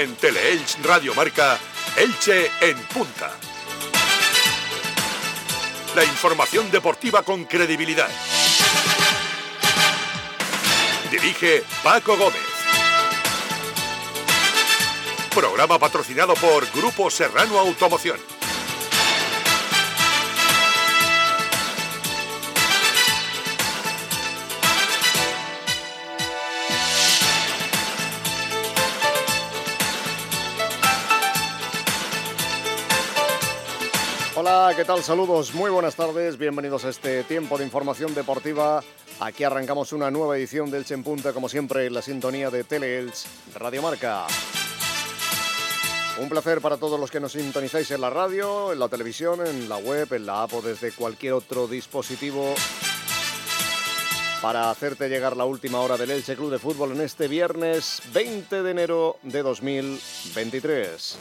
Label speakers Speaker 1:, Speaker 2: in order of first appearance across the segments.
Speaker 1: En Teleelch Radio Marca, Elche en punta. La información deportiva con credibilidad. Dirige Paco Gómez. Programa patrocinado por Grupo Serrano Automoción.
Speaker 2: Hola, ¿qué tal? Saludos, muy buenas tardes, bienvenidos a este tiempo de información deportiva. Aquí arrancamos una nueva edición del Elche en Punta, como siempre, en la sintonía de Teleelch Radio Marca. Un placer para todos los que nos sintonizáis en la radio, en la televisión, en la web, en la app o desde cualquier otro dispositivo para hacerte llegar la última hora del Elche Club de Fútbol en este viernes 20 de enero de 2023.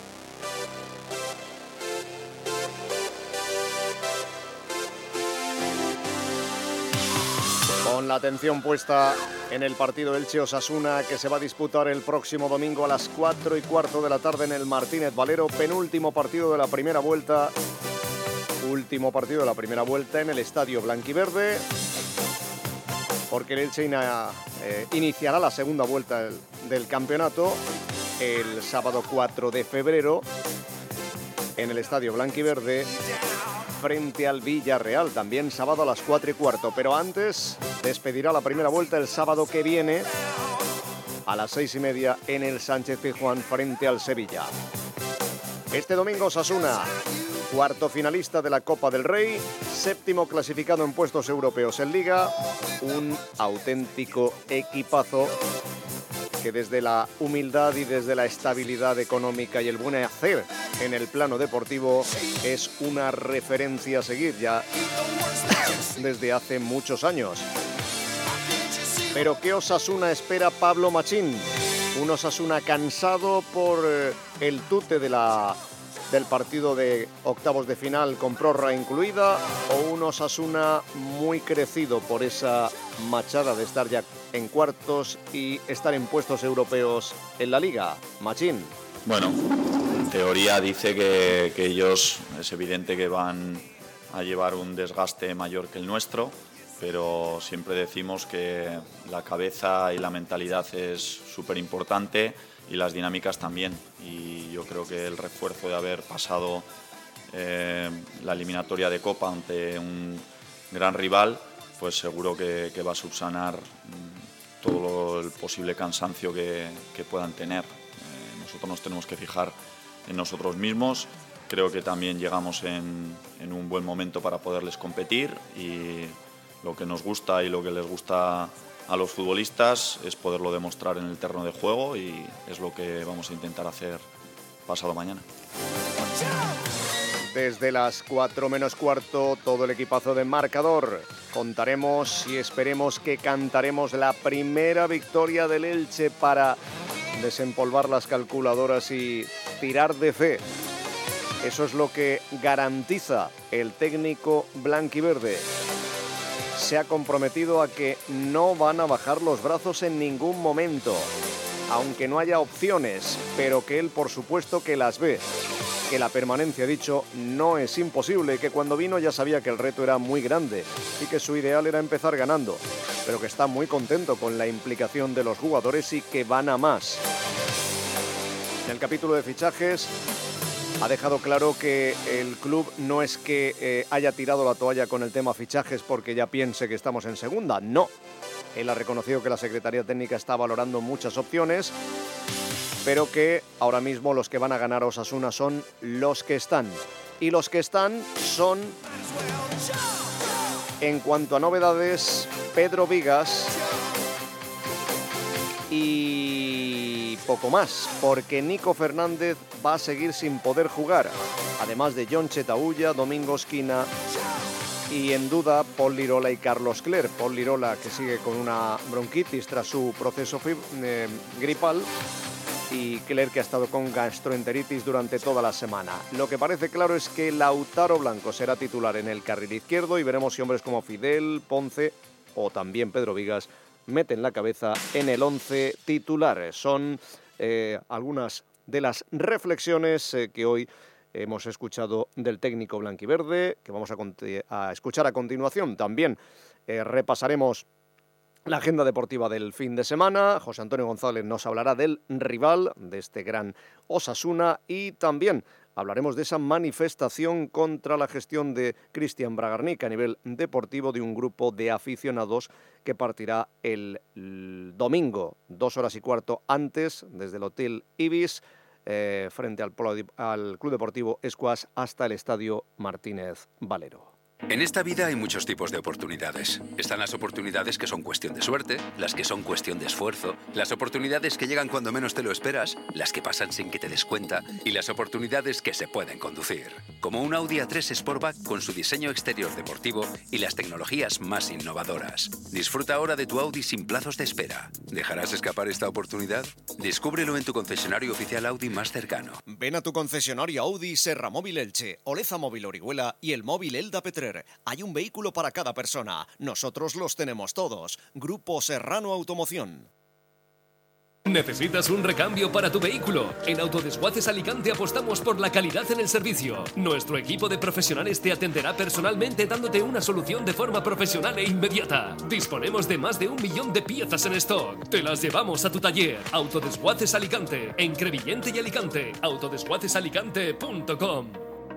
Speaker 2: Con la atención puesta en el partido Elche-Osasuna que se va a disputar el próximo domingo a las 4:15 de la tarde en el Martínez Valero, penúltimo partido de la primera vuelta, último partido de la primera vuelta en el Estadio Blanquiverde, porque el Elche iniciará la segunda vuelta del campeonato el sábado 4 de febrero en el Estadio Blanquiverde frente al Villarreal, también sábado a las 4:15, pero antes despedirá la primera vuelta el sábado que viene a las 6:30 en el Sánchez-Pizjuán frente al Sevilla. Este domingo Osasuna, cuarto finalista de la Copa del Rey, séptimo clasificado en puestos europeos en Liga, un auténtico equipazo que desde la humildad y desde la estabilidad económica y el buen hacer en el plano deportivo es una referencia a seguir ya desde hace muchos años. Pero ¿qué Osasuna espera Pablo Machín? Un Osasuna cansado por el tute del partido de octavos de final con prórroga incluida, o un Osasuna muy crecido por esa machada de estar ya en cuartos y estar en puestos europeos en la Liga. Machín.
Speaker 3: Bueno, en teoría dice que ellos es evidente que van a llevar un desgaste mayor que el nuestro, pero siempre decimos que la cabeza y la mentalidad es súper importante y las dinámicas también. Y yo creo que el refuerzo de haber pasado la eliminatoria de Copa ante un gran rival, pues seguro que va a subsanar todo el posible cansancio que puedan tener. Nosotros nos tenemos que fijar en nosotros mismos. Creo que también llegamos en un buen momento para poderles competir, y lo que nos gusta y lo que les gusta a los futbolistas es poderlo demostrar en el terreno de juego, y es lo que vamos a intentar hacer pasado mañana.
Speaker 2: Desde las 4 menos cuarto, todo el equipazo de Marcador. Contaremos y esperemos que cantaremos la primera victoria del Elche para desempolvar las calculadoras y tirar de fe. Eso es lo que garantiza el técnico blanquiverde. Se ha comprometido a que no van a bajar los brazos en ningún momento, aunque no haya opciones, pero que él por supuesto que las ve, que la permanencia, dicho, no es imposible, que cuando vino ya sabía que el reto era muy grande y que su ideal era empezar ganando, pero que está muy contento con la implicación de los jugadores y que van a más. En el capítulo de fichajes ha dejado claro que el club no es que haya tirado la toalla con el tema fichajes porque ya piense que estamos en segunda, no. Él ha reconocido que la Secretaría Técnica está valorando muchas opciones, pero que ahora mismo los que van a ganar a Osasuna son los que están. Y los que están son, en cuanto a novedades, Pedro Vigas y poco más, porque Nico Fernández va a seguir sin poder jugar, además de Jon Chetaulla, Domingo Esquina y en duda Pol Lirola y Carlos Cler. Pol Lirola, que sigue con una bronquitis tras su proceso gripal, y Cler, que ha estado con gastroenteritis durante toda la semana. Lo que parece claro es que Lautaro Blanco será titular en el carril izquierdo, y veremos si hombres como Fidel, Ponce o también Pedro Vigas meten la cabeza en el 11 titular. Son algunas de las reflexiones que hoy hemos escuchado del técnico blanquiverde, que vamos a escuchar a continuación. También repasaremos la agenda deportiva del fin de semana. José Antonio González nos hablará del rival, de este gran Osasuna, y también hablaremos de esa manifestación contra la gestión de Cristian Bragarnik a nivel deportivo de un grupo de aficionados que partirá el domingo, 2 horas y cuarto antes, desde el Hotel Ibis, frente al Club Deportivo Escuas hasta el Estadio Martínez Valero.
Speaker 4: En esta vida hay muchos tipos de oportunidades. Están las oportunidades que son cuestión de suerte, las que son cuestión de esfuerzo, las oportunidades que llegan cuando menos te lo esperas, las que pasan sin que te des cuenta y las oportunidades que se pueden conducir. Como un Audi A3 Sportback con su diseño exterior deportivo y las tecnologías más innovadoras. Disfruta ahora de tu Audi sin plazos de espera. ¿Dejarás escapar esta oportunidad? Descúbrelo en tu concesionario oficial Audi más cercano.
Speaker 2: Ven a tu concesionario Audi Serra Móvil Elche, Oleza Móvil Orihuela y el Móvil Elda Petrer. Hay un vehículo para cada persona. Nosotros los tenemos todos. Grupo Serrano Automoción.
Speaker 5: ¿Necesitas un recambio para tu vehículo? En Autodesguaces Alicante apostamos por la calidad en el servicio. Nuestro equipo de profesionales te atenderá personalmente dándote una solución de forma profesional e inmediata. Disponemos de más de 1 millón de piezas en stock. Te las llevamos a tu taller. Autodesguaces Alicante, en Crevillente y Alicante. Autodesguacesalicante.com.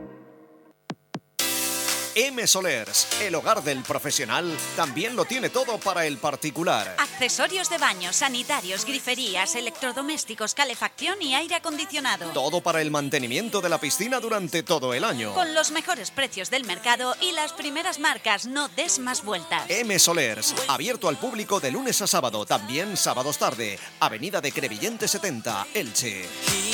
Speaker 2: M Solers, el hogar del profesional, también lo tiene todo para el particular.
Speaker 6: Accesorios de baño, sanitarios, griferías, electrodomésticos, calefacción y aire acondicionado.
Speaker 2: Todo para el mantenimiento de la piscina durante todo el año.
Speaker 6: Con los mejores precios del mercado y las primeras marcas, no des más vueltas.
Speaker 2: M Solers, abierto al público de lunes a sábado, también sábados tarde. Avenida de Crevillente 70, Elche.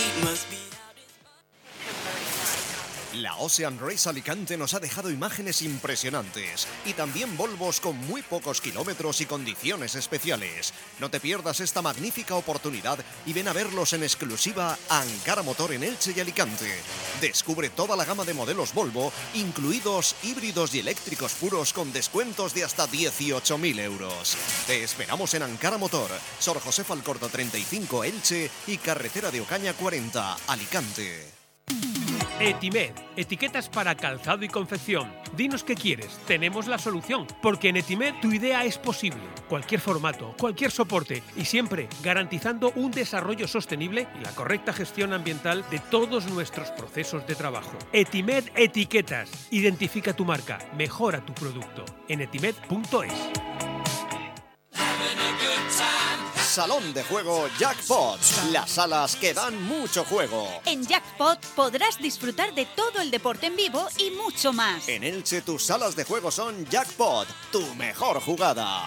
Speaker 2: La Ocean Race Alicante nos ha dejado imágenes impresionantes y también Volvos con muy pocos kilómetros y condiciones especiales. No te pierdas esta magnífica oportunidad y ven a verlos en exclusiva a Ankara Motor en Elche y Alicante. Descubre toda la gama de modelos Volvo, incluidos híbridos y eléctricos puros con descuentos de hasta 18.000 euros. Te esperamos en Ankara Motor, Sor José Falcorta 35 Elche y Carretera de Ocaña 40 Alicante.
Speaker 7: Etimed, etiquetas para calzado y confección. Dinos qué quieres, tenemos la solución, porque en Etimed tu idea es posible. Cualquier formato, cualquier soporte y siempre garantizando un desarrollo sostenible y la correcta gestión ambiental de todos nuestros procesos de trabajo. Etimed Etiquetas. Identifica tu marca, mejora tu producto. En etimed.es.
Speaker 2: Salón de juego Jackpot, las salas que dan mucho juego.
Speaker 6: En Jackpot podrás disfrutar de todo el deporte en vivo y mucho más.
Speaker 2: En Elche tus salas de juego son Jackpot, tu mejor jugada.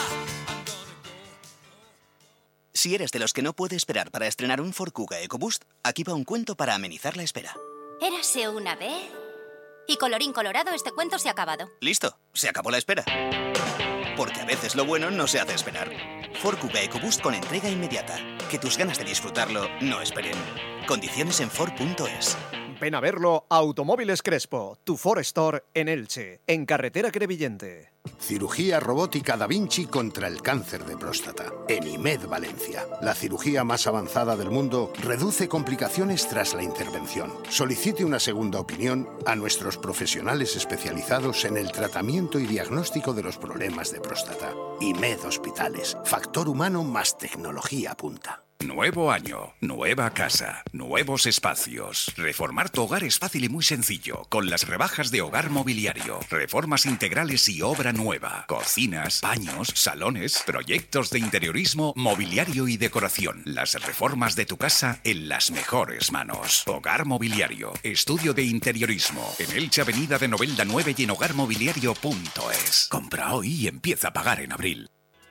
Speaker 8: Si eres de los que no puede esperar para estrenar un Ford Kuga EcoBoost, aquí va un cuento para amenizar la espera.
Speaker 9: Érase una vez... Y colorín colorado, este cuento se ha acabado.
Speaker 8: Listo, se acabó la espera. Porque a veces lo bueno no se hace esperar. Ford Kuga EcoBoost con entrega inmediata. Que tus ganas de disfrutarlo no esperen. Condiciones en Ford.es.
Speaker 2: Ven a verlo a Automóviles Crespo, tu Ford Store en Elche, en Carretera Crevillente.
Speaker 10: Cirugía robótica Da Vinci contra el cáncer de próstata. En IMED Valencia. La cirugía más avanzada del mundo reduce complicaciones tras la intervención. Solicite una segunda opinión a nuestros profesionales especializados en el tratamiento y diagnóstico de los problemas de próstata. IMED Hospitales. Factor humano más tecnología punta.
Speaker 11: Nuevo año, nueva casa, nuevos espacios. Reformar tu hogar es fácil y muy sencillo, con las rebajas de Hogar Mobiliario. Reformas integrales y obra nueva. Cocinas, baños, salones, proyectos de interiorismo, mobiliario y decoración. Las reformas de tu casa en las mejores manos. Hogar Mobiliario, estudio de interiorismo. En Elche, Avenida de Novelda 9 y en hogarmobiliario.es. Compra hoy y empieza a pagar en abril.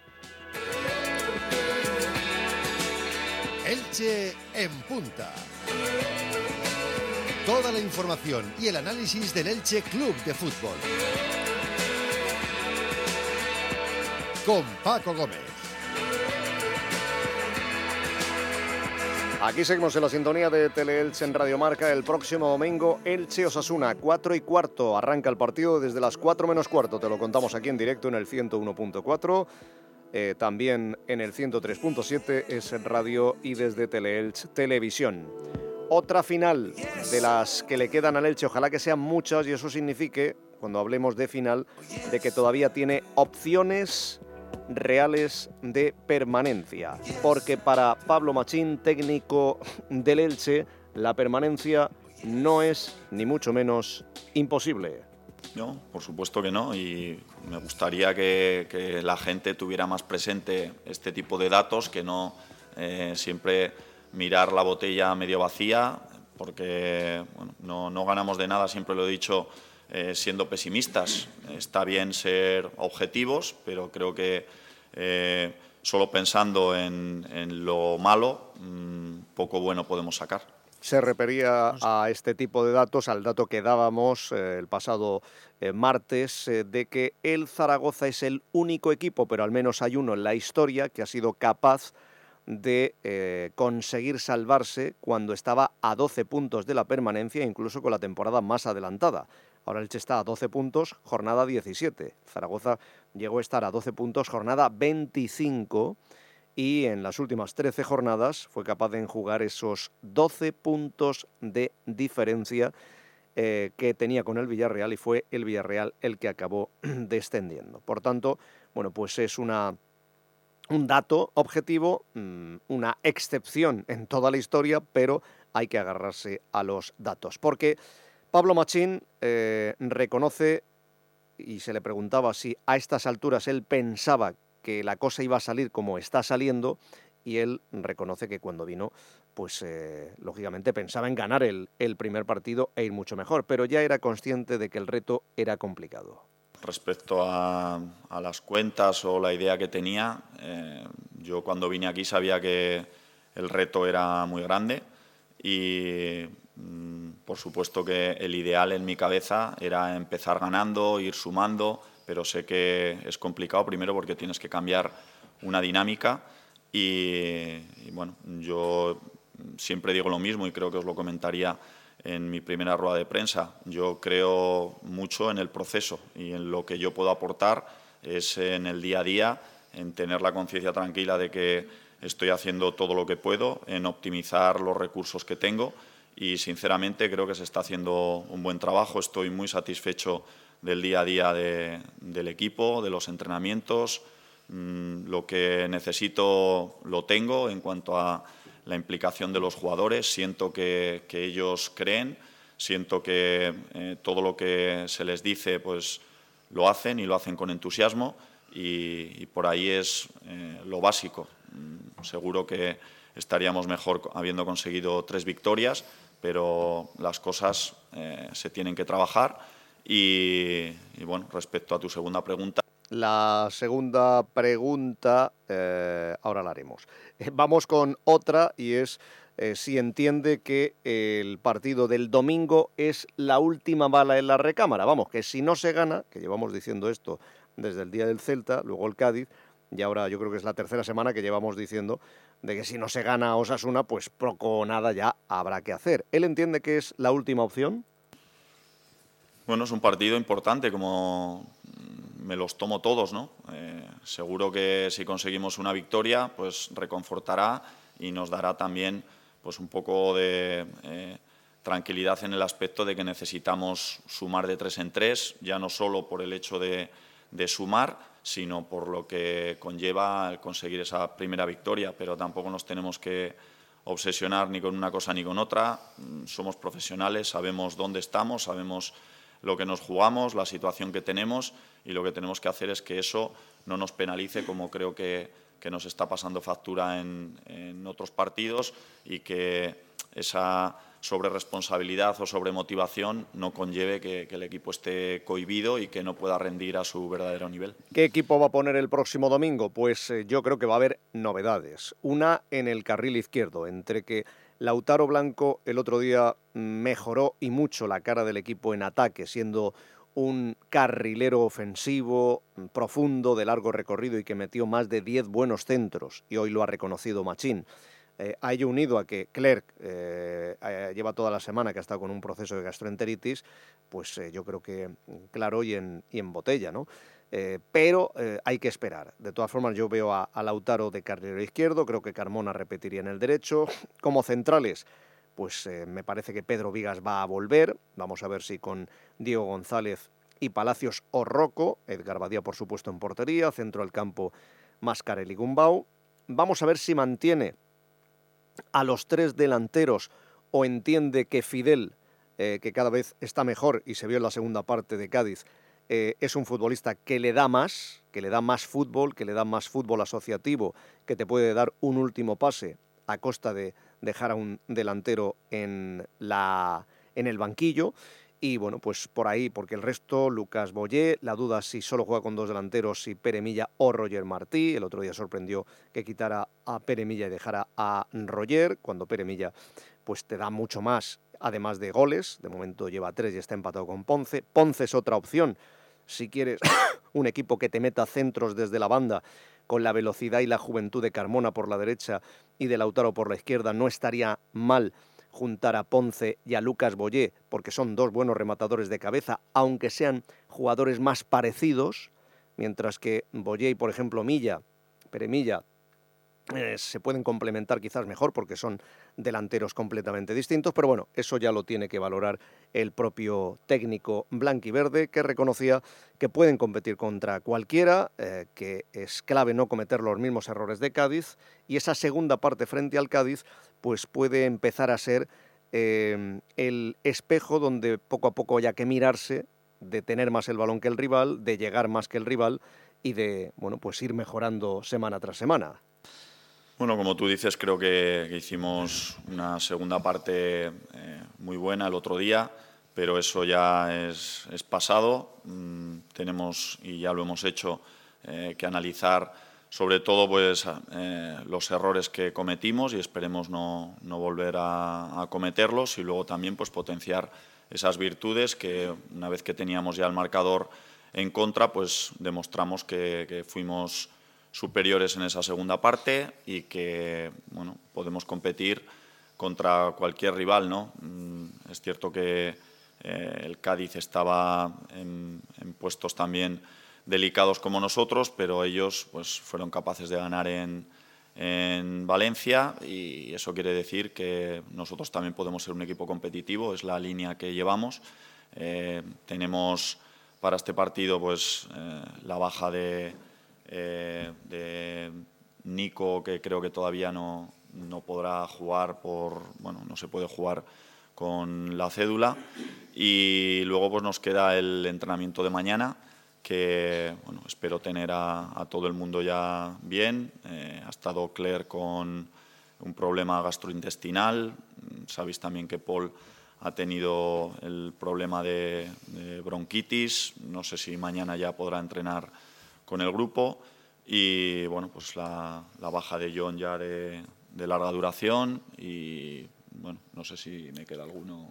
Speaker 12: Elche en punta. Toda la información y el análisis del Elche Club de Fútbol. Con Paco Gómez.
Speaker 2: Aquí seguimos en la sintonía de Tele-Elche en Radio Marca. El próximo domingo, Elche-Osasuna, 4:15. Arranca el partido desde las 4 menos cuarto. Te lo contamos aquí en directo en el 101.4. también en el 103.7, es radio y desde Teleelch Televisión. Otra final de las que le quedan al Elche, ojalá que sean muchas y eso signifique, cuando hablemos de final, de que todavía tiene opciones reales de permanencia. Porque para Pablo Machín, técnico del Elche, la permanencia no es ni mucho menos imposible.
Speaker 3: No, por supuesto que no, y me gustaría que la gente tuviera más presente este tipo de datos, que no siempre mirar la botella medio vacía, porque bueno, no ganamos de nada, siempre lo he dicho, siendo pesimistas. Está bien ser objetivos, pero creo que solo pensando en lo malo, poco bueno podemos sacar.
Speaker 2: Se refería a este tipo de datos, al dato que dábamos el pasado martes, de que el Zaragoza es el único equipo, pero al menos hay uno en la historia, que ha sido capaz de conseguir salvarse cuando estaba a 12 puntos de la permanencia, incluso con la temporada más adelantada. Ahora el Elche está a 12 puntos, jornada 17. Zaragoza llegó a estar a 12 puntos, jornada 25, y en las últimas 13 jornadas fue capaz de enjugar esos 12 puntos de diferencia que tenía con el Villarreal, y fue el Villarreal el que acabó descendiendo. Por tanto, bueno, pues es un dato objetivo, una excepción en toda la historia, pero hay que agarrarse a los datos. Porque Pablo Machín reconoce, y se le preguntaba si a estas alturas él pensaba que la cosa iba a salir como está saliendo, y él reconoce que cuando vino, pues lógicamente pensaba en ganar el primer partido e ir mucho mejor, pero ya era consciente de que el reto era complicado.
Speaker 3: Respecto a las cuentas o la idea que tenía, yo cuando vine aquí sabía que el reto era muy grande y por supuesto que el ideal en mi cabeza era empezar ganando, ir sumando, pero sé que es complicado, primero porque tienes que cambiar una dinámica y bueno, yo siempre digo lo mismo y creo que os lo comentaría en mi primera rueda de prensa. Yo creo mucho en el proceso y en lo que yo puedo aportar es en el día a día, en tener la conciencia tranquila de que estoy haciendo todo lo que puedo, en optimizar los recursos que tengo y sinceramente creo que se está haciendo un buen trabajo. Estoy muy satisfecho del día a día del equipo, de los entrenamientos. Lo que necesito lo tengo en cuanto a la implicación de los jugadores. Siento que ellos creen, siento que todo lo que se les dice pues lo hacen y lo hacen con entusiasmo y por ahí es lo básico. Seguro que estaríamos mejor habiendo conseguido 3 victorias, pero las cosas se tienen que trabajar y bueno, respecto a tu segunda pregunta.
Speaker 2: La segunda pregunta ahora la haremos. Vamos con otra y es si entiende que el partido del domingo es la última bala en la recámara. Vamos, que si no se gana, que llevamos diciendo esto desde el día del Celta, luego el Cádiz, y ahora yo creo que es la tercera semana que llevamos diciendo de que si no se gana a Osasuna, pues poco o nada ya habrá que hacer. ¿Él entiende que es la última opción?
Speaker 3: Bueno, es un partido importante, como me los tomo todos, ¿no? Seguro que si conseguimos una victoria, pues reconfortará y nos dará también pues un poco de tranquilidad en el aspecto de que necesitamos sumar de 3 en 3, ya no solo por el hecho de sumar, sino por lo que conlleva el conseguir esa primera victoria, pero tampoco nos tenemos que obsesionar ni con una cosa ni con otra. Somos profesionales, sabemos dónde estamos, sabemos lo que nos jugamos, la situación que tenemos y lo que tenemos que hacer es que eso no nos penalice como creo que nos está pasando factura en otros partidos y que esa sobreresponsabilidad o sobremotivación no conlleve que el equipo esté cohibido y que no pueda rendir a su verdadero nivel.
Speaker 2: ¿Qué equipo va a poner el próximo domingo? Pues yo creo que va a haber novedades. Una en el carril izquierdo, entre que Lautaro Blanco el otro día mejoró y mucho la cara del equipo en ataque, siendo un carrilero ofensivo, profundo, de largo recorrido y que metió más de 10 buenos centros, y hoy lo ha reconocido Machín. A ello unido a que Clerc lleva toda la semana que ha estado con un proceso de gastroenteritis, pues yo creo que claro y en botella, ¿no? pero hay que esperar. De todas formas, yo veo a Lautaro de carrilero izquierdo, creo que Carmona repetiría en el derecho. Como centrales, pues me parece que Pedro Vigas va a volver. Vamos a ver si con Diego González y Palacios o Rocco. Edgar Badía, por supuesto, en portería. Centro del campo, Mascarell y Gumbau. Vamos a ver si mantiene a los 3 delanteros o entiende que Fidel, que cada vez está mejor y se vio en la segunda parte de Cádiz, es un futbolista que le da más fútbol asociativo, que te puede dar un último pase a costa de dejar a un delantero en el banquillo. Y bueno, pues por ahí, porque el resto, Lucas Boyé, la duda si solo juega con 2 delanteros, si Pere Milla o Roger Martí. El otro día sorprendió que quitara a Pere Milla y dejara a Roger, cuando Pere Milla pues te da mucho más, además de goles. De momento lleva 3 y está empatado con Ponce. Ponce es otra opción, si quieres un equipo que te meta centros desde la banda, con la velocidad y la juventud de Carmona por la derecha y de Lautaro por la izquierda. No estaría mal juntar a Ponce y a Lucas Boyé, porque son 2 buenos rematadores de cabeza, aunque sean jugadores más parecidos, mientras que Boyé y, por ejemplo, Pere Milla, se pueden complementar quizás mejor porque son delanteros completamente distintos, pero bueno, eso ya lo tiene que valorar el propio técnico blanquiverde, que reconocía que pueden competir contra cualquiera, que es clave no cometer los mismos errores de Cádiz, y esa segunda parte frente al Cádiz pues puede empezar a ser el espejo donde poco a poco haya que mirarse, de tener más el balón que el rival, de llegar más que el rival y de, bueno, pues ir mejorando semana tras semana.
Speaker 3: Bueno, como tú dices, creo que hicimos una segunda parte muy buena el otro día, pero eso ya es pasado. Tenemos, y ya lo hemos hecho, que analizar sobre todo pues, los errores que cometimos y esperemos no volver a cometerlos, y luego también pues, potenciar esas virtudes que una vez que teníamos ya el marcador en contra, pues demostramos que fuimos superiores en esa segunda parte y que bueno, podemos competir contra cualquier rival, ¿no? Es cierto que el Cádiz estaba en puestos también delicados como nosotros, pero ellos pues, fueron capaces de ganar en Valencia, y eso quiere decir que nosotros también podemos ser un equipo competitivo, es la línea que llevamos. Tenemos para este partido pues, la baja de Nico, que creo que todavía no podrá jugar no se puede jugar con la cédula, y luego pues nos queda el entrenamiento de mañana, que bueno, espero tener a todo el mundo ya bien. Ha estado Claire con un problema gastrointestinal, sabéis también que Paul ha tenido el problema de bronquitis, no sé si mañana ya podrá entrenar con el grupo, y bueno, pues la baja de John ya de larga duración, y bueno, no sé si me queda alguno.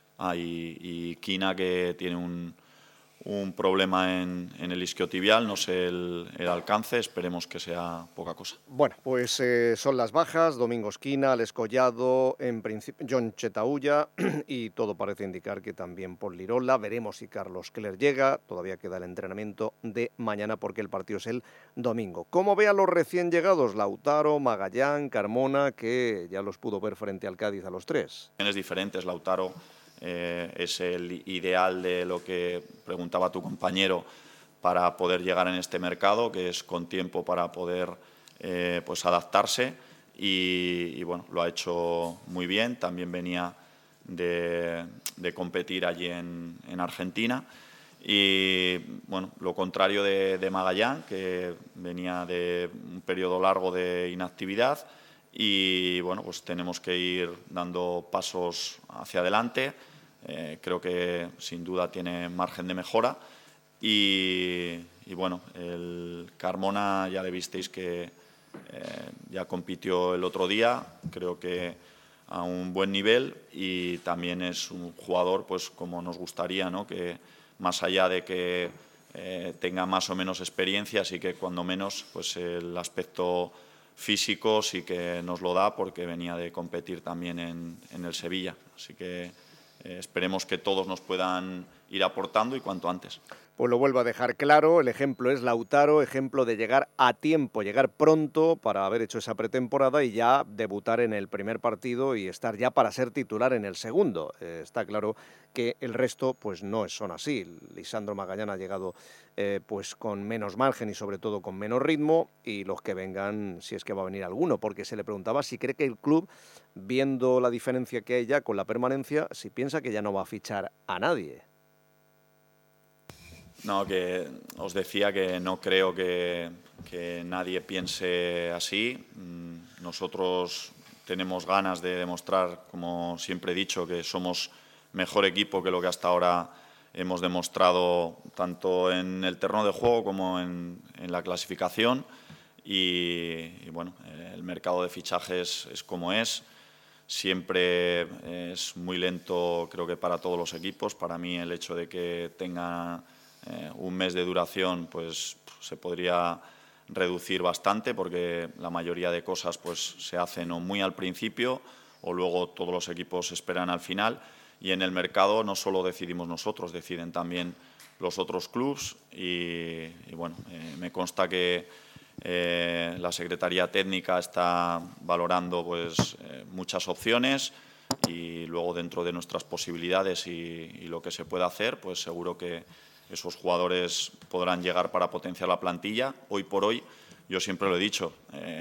Speaker 3: Y Kina, que tiene un problema en el isquiotibial, no sé el alcance, esperemos que sea poca cosa.
Speaker 2: Bueno, pues son las bajas: Domingo Esquina, Alex Collado, en principio John Chetaulla, y todo parece indicar que también por Lirola. Veremos si Carlos Keller llega, todavía queda el entrenamiento de mañana porque el partido es el domingo. ¿Cómo ve a los recién llegados? Lautaro, Magallán, Carmona, que ya los pudo ver frente al Cádiz a los 3.
Speaker 3: Es diferente, Lautaro es el ideal de lo que preguntaba tu compañero para poder llegar en este mercado, que es con tiempo para poder pues adaptarse, y bueno, lo ha hecho muy bien. También venía de competir allí en Argentina, y bueno, lo contrario de Magallán, que venía de un periodo largo de inactividad, y bueno, pues tenemos que ir dando pasos hacia adelante. Creo que sin duda tiene margen de mejora, y bueno, el Carmona ya le visteis que ya compitió el otro día, creo que a un buen nivel, y también es un jugador pues como nos gustaría, ¿no? Que más allá de que tenga más o menos experiencia, sí que cuando menos pues el aspecto físico sí que nos lo da, porque venía de competir también en el Sevilla, así que esperemos que todos nos puedan ir aportando y cuanto antes.
Speaker 2: Pues lo vuelvo a dejar claro, el ejemplo es Lautaro, ejemplo de llegar a tiempo, llegar pronto para haber hecho esa pretemporada y ya debutar en el primer partido y estar ya para ser titular en el segundo. Está claro que el resto pues no son así. Lisandro Magallán ha llegado pues con menos margen y sobre todo con menos ritmo, y los que vengan, si es que va a venir alguno, porque se le preguntaba si cree que el club, viendo la diferencia que hay ya con la permanencia, si piensa que ya no va a fichar a nadie.
Speaker 3: No, que os decía que no creo que nadie piense así. Nosotros tenemos ganas de demostrar, como siempre he dicho, que somos mejor equipo que lo que hasta ahora hemos demostrado tanto en el terreno de juego como en la clasificación. Y bueno, el mercado de fichajes es como es. Siempre es muy lento, creo que para todos los equipos. Para mí el hecho de que tenga un mes de duración pues se podría reducir bastante, porque la mayoría de cosas pues se hacen o muy al principio o luego todos los equipos esperan al final, y en el mercado no solo decidimos nosotros, deciden también los otros clubs y bueno, me consta que la Secretaría Técnica está valorando pues muchas opciones, y luego dentro de nuestras posibilidades y lo que se pueda hacer, pues seguro que esos jugadores podrán llegar para potenciar la plantilla. Hoy por hoy, yo siempre lo he dicho,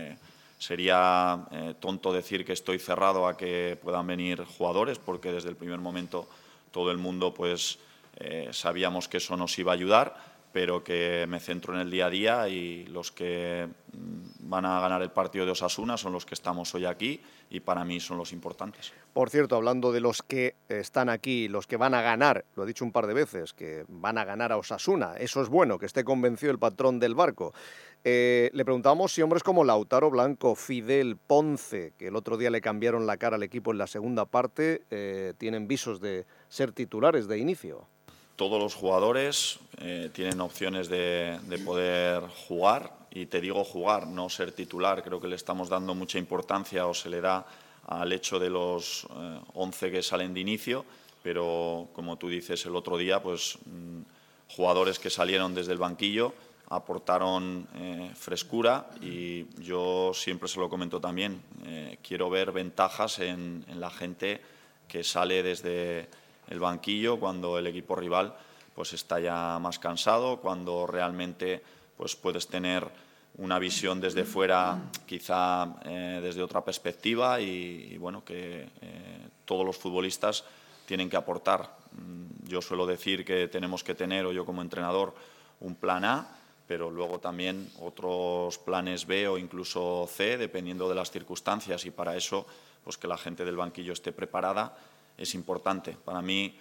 Speaker 3: sería tonto decir que estoy cerrado a que puedan venir jugadores, porque desde el primer momento todo el mundo pues sabíamos que eso nos iba a ayudar, pero que me centro en el día a día, y los que van a ganar el partido de Osasuna son los que estamos hoy aquí, y para mí son los importantes.
Speaker 2: Por cierto, hablando de los que están aquí, los que van a ganar, lo he dicho un par de veces, que van a ganar a Osasuna, eso es bueno, que esté convencido el patrón del barco. Le preguntábamos si hombres como Lautaro, Blanco, Fidel, Ponce, que el otro día le cambiaron la cara al equipo en la segunda parte, tienen visos de ser titulares de inicio.
Speaker 3: Todos los jugadores tienen opciones de poder jugar, y te digo jugar, no ser titular. Creo que le estamos dando mucha importancia, o se le da, al hecho de los 11 que salen de inicio, pero como tú dices, el otro día pues jugadores que salieron desde el banquillo aportaron frescura, y yo siempre se lo comento también, quiero ver ventajas en la gente que sale desde el banquillo cuando el equipo rival pues está ya más cansado, cuando realmente pues puedes tener una visión desde fuera, quizá desde otra perspectiva, y bueno, que todos los futbolistas tienen que aportar. Yo suelo decir que tenemos que tener, o yo como entrenador, un plan A, pero luego también otros planes B o incluso C, dependiendo de las circunstancias, y para eso pues que la gente del banquillo esté preparada es importante. Para mí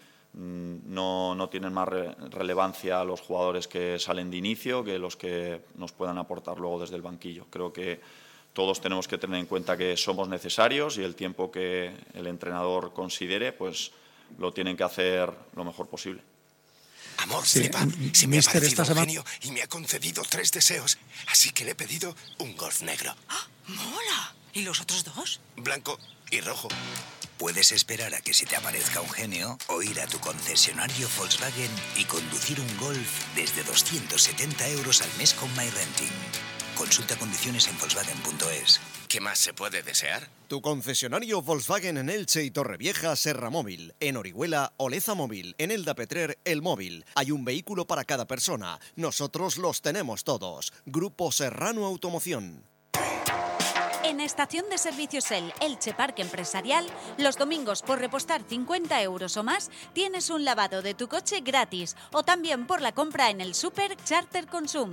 Speaker 3: no tienen más relevancia los jugadores que salen de inicio que los que nos puedan aportar luego desde el banquillo. Creo que todos tenemos que tener en cuenta que somos necesarios, y el tiempo que el entrenador considere pues lo tienen que hacer lo mejor posible.
Speaker 13: Amor, flipa, se me ha parecido un genio y me ha concedido 3 deseos, así que le he pedido un Golf negro.
Speaker 14: ¡Ah, mola! ¿Y los otros 2?
Speaker 13: Blanco y rojo.
Speaker 15: Puedes esperar a que se te aparezca un genio o ir a tu concesionario Volkswagen y conducir un Golf desde 270 € al mes con MyRenting. Consulta condiciones en Volkswagen.es.
Speaker 13: ¿Qué más se puede desear?
Speaker 12: Tu concesionario Volkswagen en Elche y Torrevieja, Serra Móvil. En Orihuela, Oleza Móvil. En Elda Petrer, El Móvil. Hay un vehículo para cada persona. Nosotros los tenemos todos. Grupo Serrano Automoción.
Speaker 6: En Estación de Servicios Elche Parque Empresarial, los domingos por repostar 50 € o más, tienes un lavado de tu coche gratis, o también por la compra en el Super Charter Consum.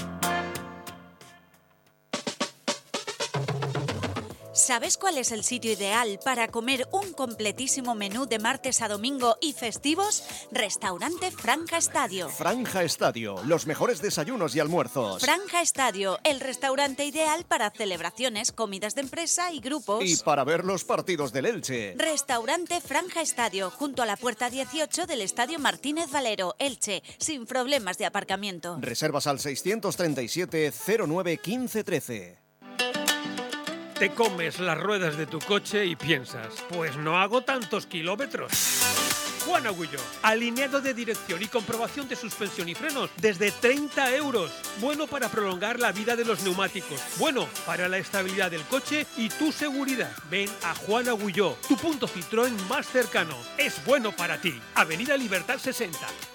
Speaker 6: ¿Sabes cuál es el sitio ideal para comer un completísimo menú de martes a domingo y festivos? Restaurante Franja Estadio.
Speaker 12: Franja Estadio, los mejores desayunos y almuerzos.
Speaker 6: Franja Estadio, el restaurante ideal para celebraciones, comidas de empresa y grupos.
Speaker 12: Y para ver los partidos del Elche.
Speaker 6: Restaurante Franja Estadio, junto a la puerta 18 del Estadio Martínez Valero, Elche, sin problemas de aparcamiento.
Speaker 12: Reservas al 637 09 15 13.
Speaker 7: Te comes las ruedas de tu coche y piensas, pues no hago tantos kilómetros. Juan Agulló. Alineado de dirección y comprobación de suspensión y frenos desde 30 euros. Bueno para prolongar la vida de los neumáticos. Bueno para la estabilidad del coche y tu seguridad. Ven a Juan Agulló, tu punto Citroën más cercano. Es bueno para ti. Avenida Libertad 60.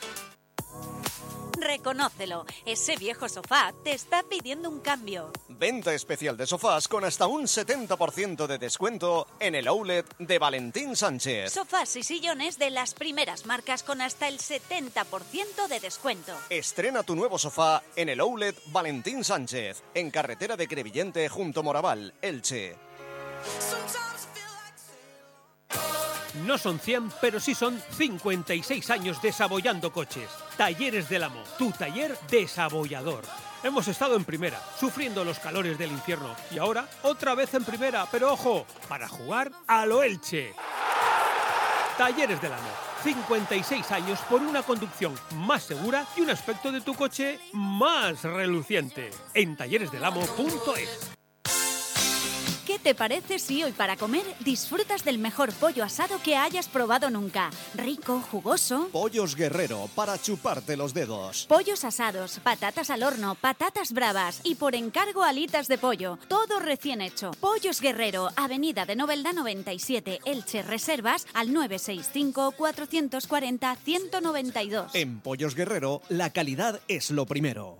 Speaker 6: Reconócelo, ese viejo sofá te está pidiendo un cambio.
Speaker 2: Venta especial de sofás con hasta un 70% de descuento en el outlet de Valentín Sánchez.
Speaker 6: Sofás y sillones de las primeras marcas con hasta el 70% de descuento.
Speaker 2: Estrena tu nuevo sofá en el outlet Valentín Sánchez, en carretera de Crevillente junto Moraval, Elche.
Speaker 7: No son 100, pero sí son 56 años desabollando coches. Talleres del Amo, tu taller desabollador. Hemos estado en primera, sufriendo los calores del infierno. Y ahora, otra vez en primera, pero ojo, para jugar a lo Elche. Talleres del Amo, 56 años por una conducción más segura y un aspecto de tu coche más reluciente. En talleresdelamo.es.
Speaker 6: ¿Qué te parece si hoy para comer disfrutas del mejor pollo asado que hayas probado nunca? Rico, jugoso.
Speaker 12: Pollos Guerrero, para chuparte los dedos.
Speaker 6: Pollos asados, patatas al horno, patatas bravas y por encargo alitas de pollo. Todo recién hecho. Pollos Guerrero, Avenida de Novelda 97, Elche. Reservas al 965 440 192.
Speaker 12: En Pollos Guerrero, la calidad es lo primero.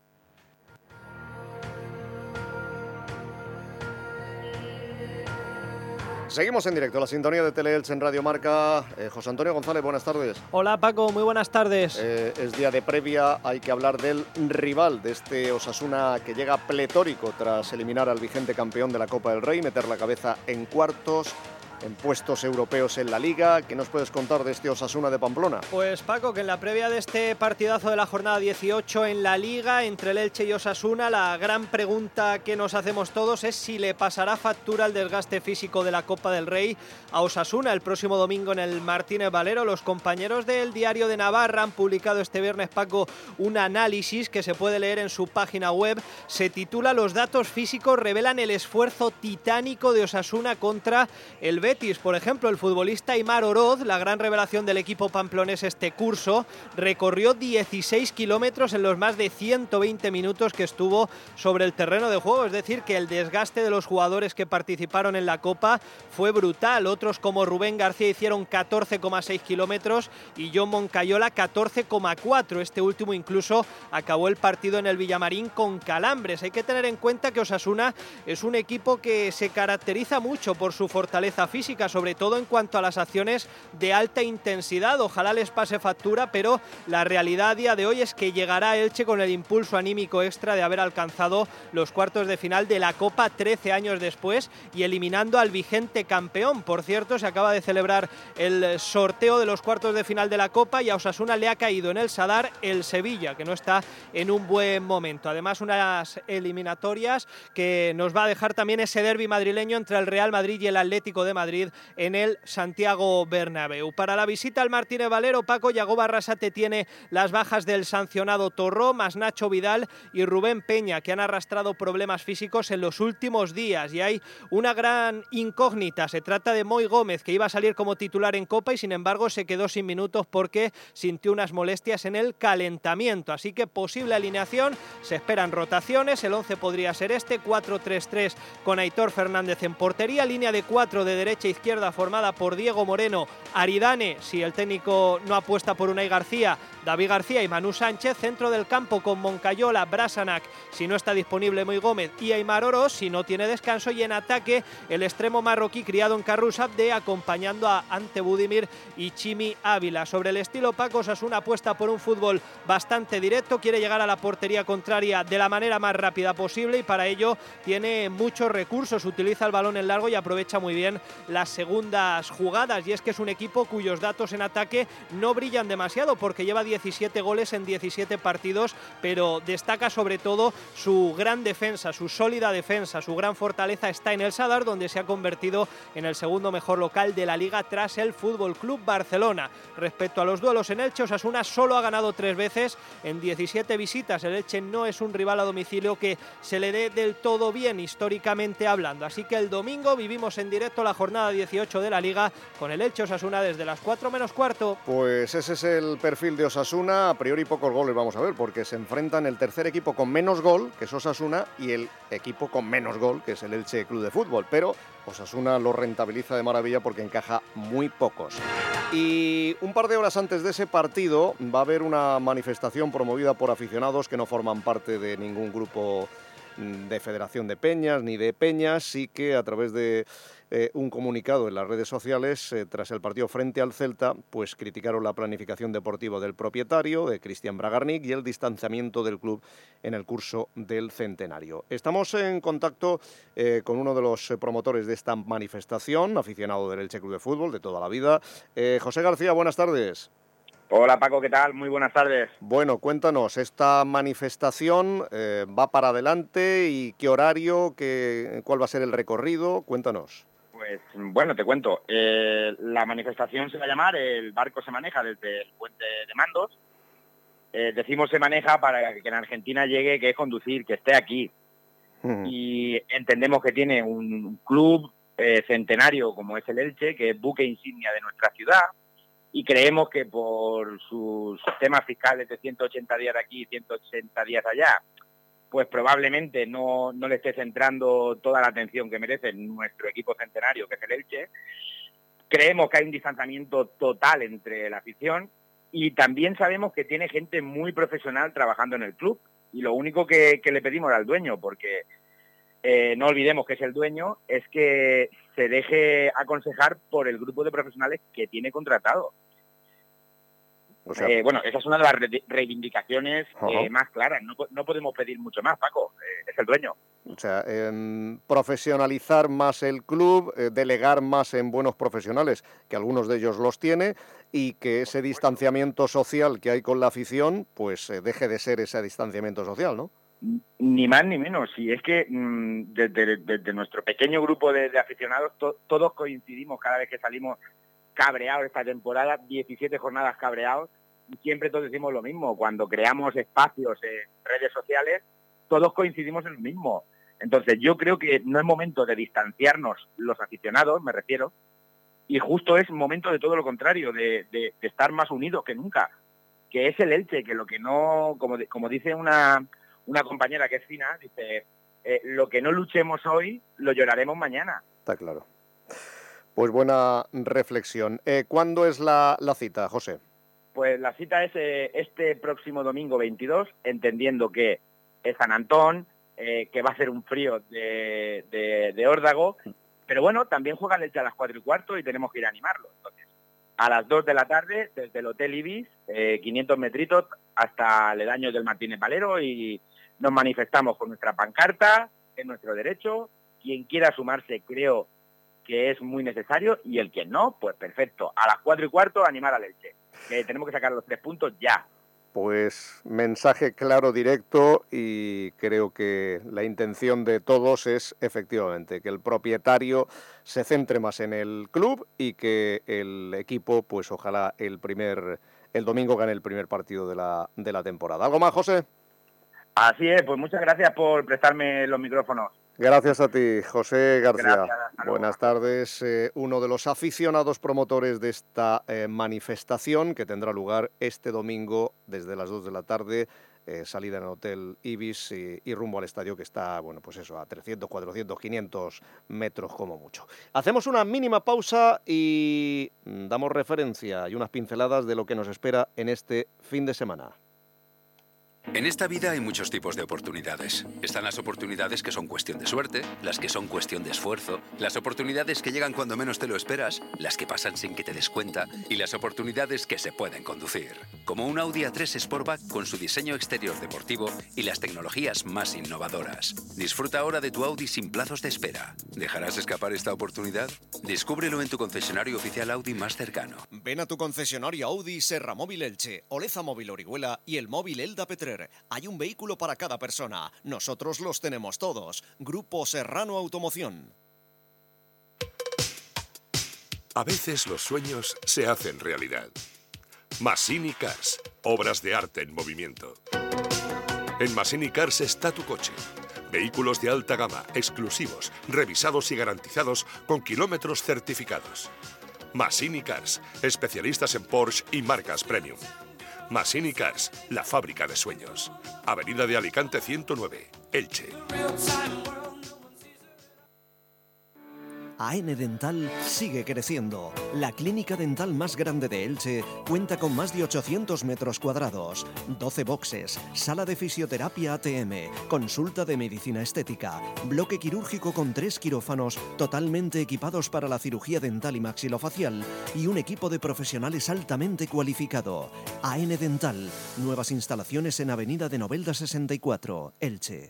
Speaker 2: Seguimos en directo, la sintonía de Teleelch en Radio Marca. José Antonio González, buenas tardes.
Speaker 16: Hola Paco, muy buenas tardes.
Speaker 2: Es día de previa, hay que hablar del rival de este Osasuna que llega pletórico tras eliminar al vigente campeón de la Copa del Rey, meter la cabeza en cuartos, en puestos europeos en la Liga. ¿Qué nos puedes contar de este Osasuna de Pamplona?
Speaker 16: Pues Paco, que en la previa de este partidazo de la jornada 18 en la Liga entre el Elche y Osasuna, la gran pregunta que nos hacemos todos es si le pasará factura el desgaste físico de la Copa del Rey a Osasuna el próximo domingo en el Martínez Valero. Los compañeros del Diario de Navarra han publicado este viernes, Paco, un análisis que se puede leer en su página web. Se titula "Los datos físicos revelan el esfuerzo titánico de Osasuna contra el Betis". Por ejemplo, el futbolista Aimar Oroz, la gran revelación del equipo pamplonés este curso, recorrió 16 kilómetros en los más de 120 minutos que estuvo sobre el terreno de juego. Es decir, que el desgaste de los jugadores que participaron en la Copa fue brutal. Otros como Rubén García hicieron 14,6 kilómetros y John Moncayola 14,4. Este último incluso acabó el partido en el Villamarín con calambres. Hay que tener en cuenta que Osasuna es un equipo que se caracteriza mucho por su fortaleza física, sobre todo en cuanto a las acciones de alta intensidad. Ojalá les pase factura, pero la realidad a día de hoy es que llegará Elche con el impulso anímico extra de haber alcanzado los cuartos de final de la Copa 13 años después y eliminando al vigente campeón. Por cierto, se acaba de celebrar el sorteo de los cuartos de final de la Copa y a Osasuna le ha caído en el Sadar el Sevilla, que no está en un buen momento. Además, unas eliminatorias que nos va a dejar también ese derbi madrileño entre el Real Madrid y el Atlético de Madrid en el Santiago Bernabéu. Para la visita al Martínez Valero, Paco, Yagoba Arrasate tiene las bajas del sancionado Torró, más Nacho Vidal y Rubén Peña, que han arrastrado problemas físicos en los últimos días. Y hay una gran incógnita. Se trata de Moi Gómez, que iba a salir como titular en Copa y sin embargo se quedó sin minutos porque sintió unas molestias en el calentamiento. Así que posible alineación, se esperan rotaciones. El 11 podría ser este, 4-3-3 con Aitor Fernández en portería, línea de 4 de derecha e izquierda formada por Diego Moreno, Aridane, si el técnico no apuesta por Unai García, David García y Manu Sánchez. Centro del campo con Moncayola, Brasanac, si no está disponible Moi Gómez, y Aimar Oroz, si no tiene descanso. Y en ataque el extremo marroquí criado en Carrus Abde, acompañando a Ante Budimir y Chimi Ávila. Sobre el estilo, Paco, Osasuna apuesta por un fútbol bastante directo, quiere llegar a la portería contraria de la manera más rápida posible y para ello tiene muchos recursos, utiliza el balón en largo y aprovecha muy bien las segundas jugadas. Y es que es un equipo cuyos datos en ataque no brillan demasiado porque lleva 17 goles en 17 partidos, pero destaca sobre todo su gran defensa, su sólida defensa. Su gran fortaleza está en el Sadar, donde se ha convertido en el segundo mejor local de la Liga tras el Fútbol Club Barcelona. Respecto a los duelos en Elche, Osasuna solo ha ganado 3 veces en 17 visitas. El Elche no es un rival a domicilio que se le dé del todo bien históricamente hablando. Así que el domingo vivimos en directo la jornada jornada 18 de la Liga, con el Elche Osasuna desde las 4 menos cuarto.
Speaker 2: Pues ese es el perfil de Osasuna. A priori pocos goles vamos a ver, porque se enfrentan el tercer equipo con menos gol, que es Osasuna, y el equipo con menos gol, que es el Elche Club de Fútbol. Pero Osasuna lo rentabiliza de maravilla porque encaja muy pocos. Y un par de horas antes de ese partido va a haber una manifestación promovida por aficionados que no forman parte de ningún grupo de Federación de Peñas ni de Peñas, y que a través de un comunicado en las redes sociales, tras el partido frente al Celta, pues criticaron la planificación deportiva del propietario, de Cristian Bragarnik, y el distanciamiento del club en el curso del centenario. Estamos en contacto con uno de los promotores de esta manifestación, aficionado del Elche Club de Fútbol de toda la vida. José García, buenas tardes.
Speaker 17: Hola Paco, ¿qué tal? Muy buenas tardes.
Speaker 2: Bueno, cuéntanos, ¿esta manifestación va para adelante y qué horario, cuál va a ser el recorrido? Cuéntanos.
Speaker 17: Pues bueno, te cuento. La manifestación se va a llamar El barco se maneja desde el puente de Mandos. Decimos se maneja para que en Argentina llegue, que es conducir, que esté aquí. Y entendemos que tiene un club centenario como es el Elche, que es buque insignia de nuestra ciudad. Y creemos que por sus sistemas fiscales de 180 días de aquí y 180 días allá, pues probablemente no le esté centrando toda la atención que merece nuestro equipo centenario, que es el Elche. Creemos que hay un distanciamiento total entre la afición y también sabemos que tiene gente muy profesional trabajando en el club. Y lo único que le pedimos al dueño, porque no olvidemos que es el dueño, es que se deje aconsejar por el grupo de profesionales que tiene contratado. O sea, bueno, esa es una de las reivindicaciones más claras. No podemos pedir mucho más, Paco. Es el dueño.
Speaker 2: O sea, profesionalizar más el club, delegar más en buenos profesionales, que algunos de ellos los tiene, y que ese distanciamiento social que hay con la afición, pues deje de ser ese distanciamiento social, ¿no?
Speaker 17: Ni más ni menos. Y es que desde nuestro pequeño grupo de aficionados, todos coincidimos cada vez que salimos cabreados esta temporada, 17 jornadas cabreados, y siempre todos decimos lo mismo. Cuando creamos espacios en redes sociales, todos coincidimos en lo mismo. Entonces yo creo que no es momento de distanciarnos los aficionados, me refiero, y justo es momento de todo lo contrario, de estar más unidos que nunca, que es el Elche, que lo que no, como dice una compañera que es fina, dice, lo que no luchemos hoy, lo lloraremos mañana.
Speaker 2: Está claro. Pues buena reflexión. ¿Cuándo es la cita, José?
Speaker 17: Pues la cita es este próximo domingo 22, entendiendo que es San Antón, que va a ser un frío de órdago, pero bueno, también juega el Elche a las 4:15 y tenemos que ir a animarlo. Entonces, a las 2 de la tarde, desde el Hotel Ibis, 500 metritos hasta aledaños del Martínez Valero, y nos manifestamos con nuestra pancarta, en nuestro derecho. Quien quiera sumarse, creo que es muy necesario, y el que no, pues perfecto. A las 4:15 animar al Elche, que tenemos que sacar los 3 puntos ya.
Speaker 2: Pues mensaje claro, directo, y creo que la intención de todos es efectivamente que el propietario se centre más en el club y que el equipo, pues ojalá el domingo gane el primer partido de la temporada. ¿Algo más, José?
Speaker 17: Así es, pues muchas gracias por prestarme los micrófonos.
Speaker 2: Gracias a ti, José García.
Speaker 17: Gracias,
Speaker 2: buenas tardes. Uno de los aficionados promotores de esta manifestación que tendrá lugar este domingo desde las 2 de la tarde, salida en el Hotel Ibis y rumbo al estadio, que está, bueno, pues eso, a 300, 400, 500 metros como mucho. Hacemos una mínima pausa y damos referencia y unas pinceladas de lo que nos espera en este fin de semana.
Speaker 4: En esta vida hay muchos tipos de oportunidades. Están las oportunidades que son cuestión de suerte, las que son cuestión de esfuerzo, las oportunidades que llegan cuando menos te lo esperas, las que pasan sin que te des cuenta y las oportunidades que se pueden conducir. Como un Audi A3 Sportback con su diseño exterior deportivo y las tecnologías más innovadoras. Disfruta ahora de tu Audi sin plazos de espera. ¿Dejarás escapar esta oportunidad? Descúbrelo en tu concesionario oficial Audi más cercano.
Speaker 12: Ven a tu concesionario Audi Serra Móvil Elche, Oleza Móvil Orihuela y el móvil Elda Petrer. Hay un vehículo para cada persona. Nosotros los tenemos todos. Grupo Serrano Automoción.
Speaker 1: A veces los sueños se hacen realidad. Massini Cars, obras de arte en movimiento. En Massini Cars está tu coche. Vehículos de alta gama, exclusivos, revisados y garantizados con kilómetros certificados. Massini Cars, especialistas en Porsche y marcas premium. Massini Cars, la fábrica de sueños. Avenida de Alicante 109, Elche.
Speaker 12: AN Dental sigue creciendo. La clínica dental más grande de Elche cuenta con más de 800 metros cuadrados, 12 boxes, sala de fisioterapia ATM, consulta de medicina estética, bloque quirúrgico con 3 quirófanos totalmente equipados para la cirugía dental y maxilofacial y un equipo de profesionales altamente cualificado. AN Dental, nuevas instalaciones en Avenida de Novelda 64, Elche.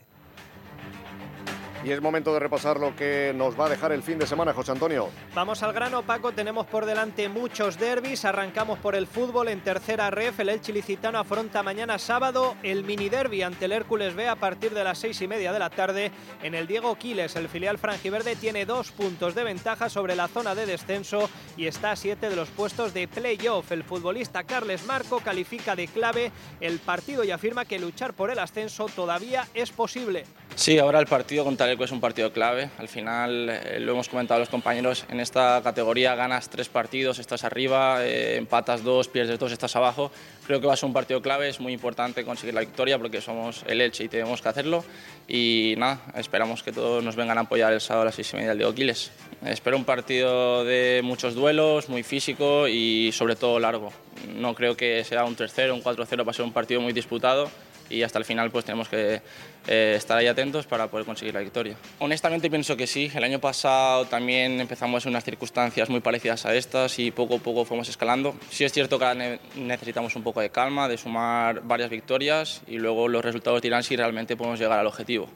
Speaker 2: Y es momento de repasar lo que nos va a dejar el fin de semana, José Antonio.
Speaker 16: Vamos al grano, Paco. Tenemos por delante muchos derbis. Arrancamos por el fútbol en tercera ref. El Elche ilicitano afronta mañana sábado el mini derbi ante el Hércules B a partir de las 6:30 de la tarde en el Diego Quiles. El filial franjiverde tiene 2 puntos de ventaja sobre la zona de descenso y está a 7 de los puestos de playoff. El futbolista Carles Marco califica de clave el partido y afirma que luchar por el ascenso todavía es posible.
Speaker 18: Sí, ahora el partido contra el Hércules es un partido clave. Al final, lo hemos comentado los compañeros, en esta categoría ganas 3 partidos, estás arriba, empatas 2, pierdes 2, estás abajo. Creo que va a ser un partido clave, es muy importante conseguir la victoria porque somos el Elche y tenemos que hacerlo. Y nada, esperamos que todos nos vengan a apoyar el sábado a las 6:30 del Diego Quiles. Espero un partido de muchos duelos, muy físico y sobre todo largo. No creo que sea un 3-0, un 4-0, va a ser un partido muy disputado. Y hasta el final pues tenemos que estar ahí atentos para poder conseguir la victoria. Honestamente pienso que sí, el año pasado también empezamos en unas circunstancias muy parecidas a estas y poco a poco fuimos escalando. Sí es cierto que necesitamos un poco de calma, de sumar varias victorias y luego los resultados dirán si realmente podemos llegar al objetivo.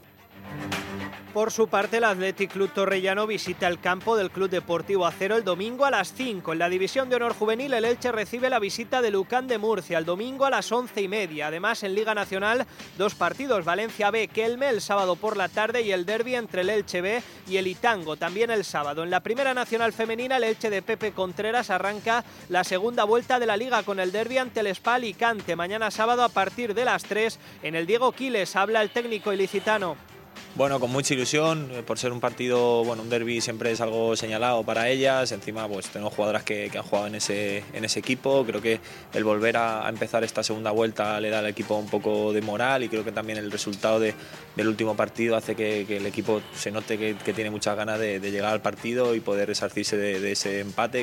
Speaker 16: Por su parte, el Athletic Club Torrellano visita el campo del Club Deportivo Acero el domingo a las 5. En la División de Honor Juvenil, el Elche recibe la visita de Lucán de Murcia el domingo a las 11:30. Además, en Liga Nacional, 2 partidos, Valencia B, Kelme el sábado por la tarde y el derbi entre el Elche B y el Itango, también el sábado. En la Primera Nacional Femenina, el Elche de Pepe Contreras arranca la segunda vuelta de la Liga con el derbi ante el Spa Alicante. Mañana sábado a partir de las 3 en el Diego Quiles. Habla el técnico ilicitano.
Speaker 19: Bueno, con mucha ilusión, por ser un partido, bueno, un derbi siempre es algo señalado para ellas. Encima, pues tenemos jugadoras que han jugado en ese equipo. Creo que el volver a empezar esta segunda vuelta le da al equipo un poco de moral y creo que también el resultado del último partido hace que el equipo se note que tiene muchas ganas de llegar al partido y poder resarcirse de ese empate.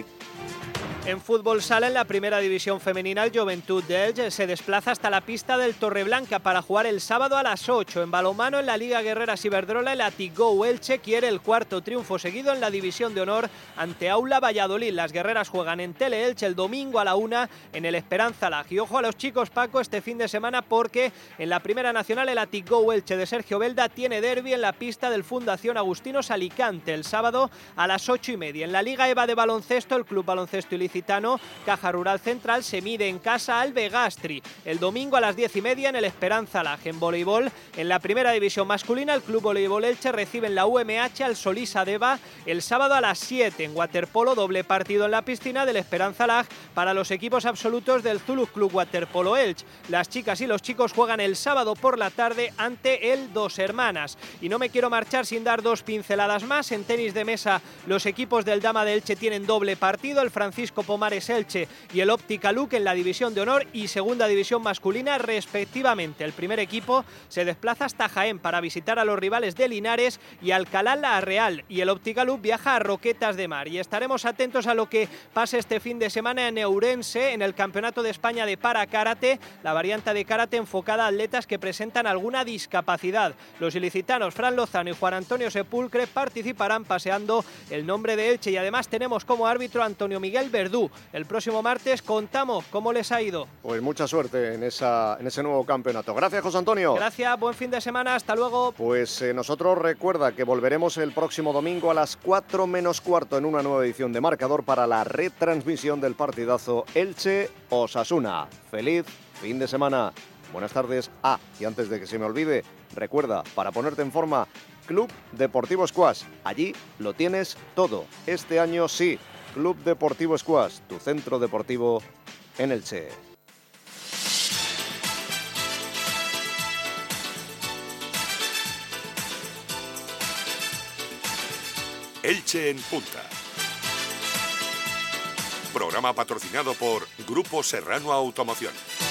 Speaker 16: En fútbol sala, en la primera división femenina, el Juventud de Elche se desplaza hasta la pista del Torreblanca para jugar el sábado a las 8. En balonmano, en la Liga Guerreras Iberdrola, el Atigou Elche quiere el 4º triunfo seguido en la división de honor ante Aula Valladolid. Las guerreras juegan en Tele Elche el domingo a la 1 en el Esperanza Lag. Y ojo a los chicos, Paco, este fin de semana porque en la primera nacional el Atigou Elche de Sergio Belda tiene derbi en la pista del Fundación Agustinos Alicante el sábado a las 8:30. En la Liga EVA de baloncesto, el Club Baloncesto Ilicitano Caja Rural Central se mide en casa al Begastri el domingo a las 10:30 en el Esperanza Lag. En voleibol, en la primera división masculina, el Club Voleibol Elche recibe en la UMH al Solís Deva el sábado a las 7. En waterpolo, doble partido en la piscina del Esperanza Lag para los equipos absolutos del Zuluz Club Waterpolo Elche. Las chicas y los chicos juegan el sábado por la tarde ante el Dos Hermanas. Y no me quiero marchar sin dar 2 pinceladas más. En tenis de mesa, los equipos del Dama de Elche tienen doble partido, el Francisco Pomares Elche y el Óptica Luque en la división de honor y segunda división masculina respectivamente. El primer equipo se desplaza hasta Jaén para visitar a los rivales de Linares y Alcalá La Real y el Óptica Luque viaja a Roquetas de Mar. Y estaremos atentos a lo que pase este fin de semana en Ourense en el Campeonato de España de Para-Karate, la variante de karate enfocada a atletas que presentan alguna discapacidad. Los ilicitanos Fran Lozano y Juan Antonio Sepulcre participarán paseando el nombre de Elche y además tenemos como árbitro a Antonio Miguel Verdú. El próximo martes contamos cómo les ha ido.
Speaker 2: Pues mucha suerte en ese nuevo campeonato. Gracias, José Antonio.
Speaker 16: Gracias, buen fin de semana, hasta luego.
Speaker 2: Pues nosotros recuerda que volveremos el próximo domingo a las 4 menos cuarto en una nueva edición de Marcador para la retransmisión del partidazo Elche-Osasuna. Feliz fin de semana. Buenas tardes. Y antes de que se me olvide, recuerda, para ponerte en forma, Club Deportivo Squash. Allí lo tienes todo. Este año sí. Club Deportivo Squash, tu centro deportivo en Elche.
Speaker 1: Elche en punta. Programa patrocinado por Grupo Serrano Automoción.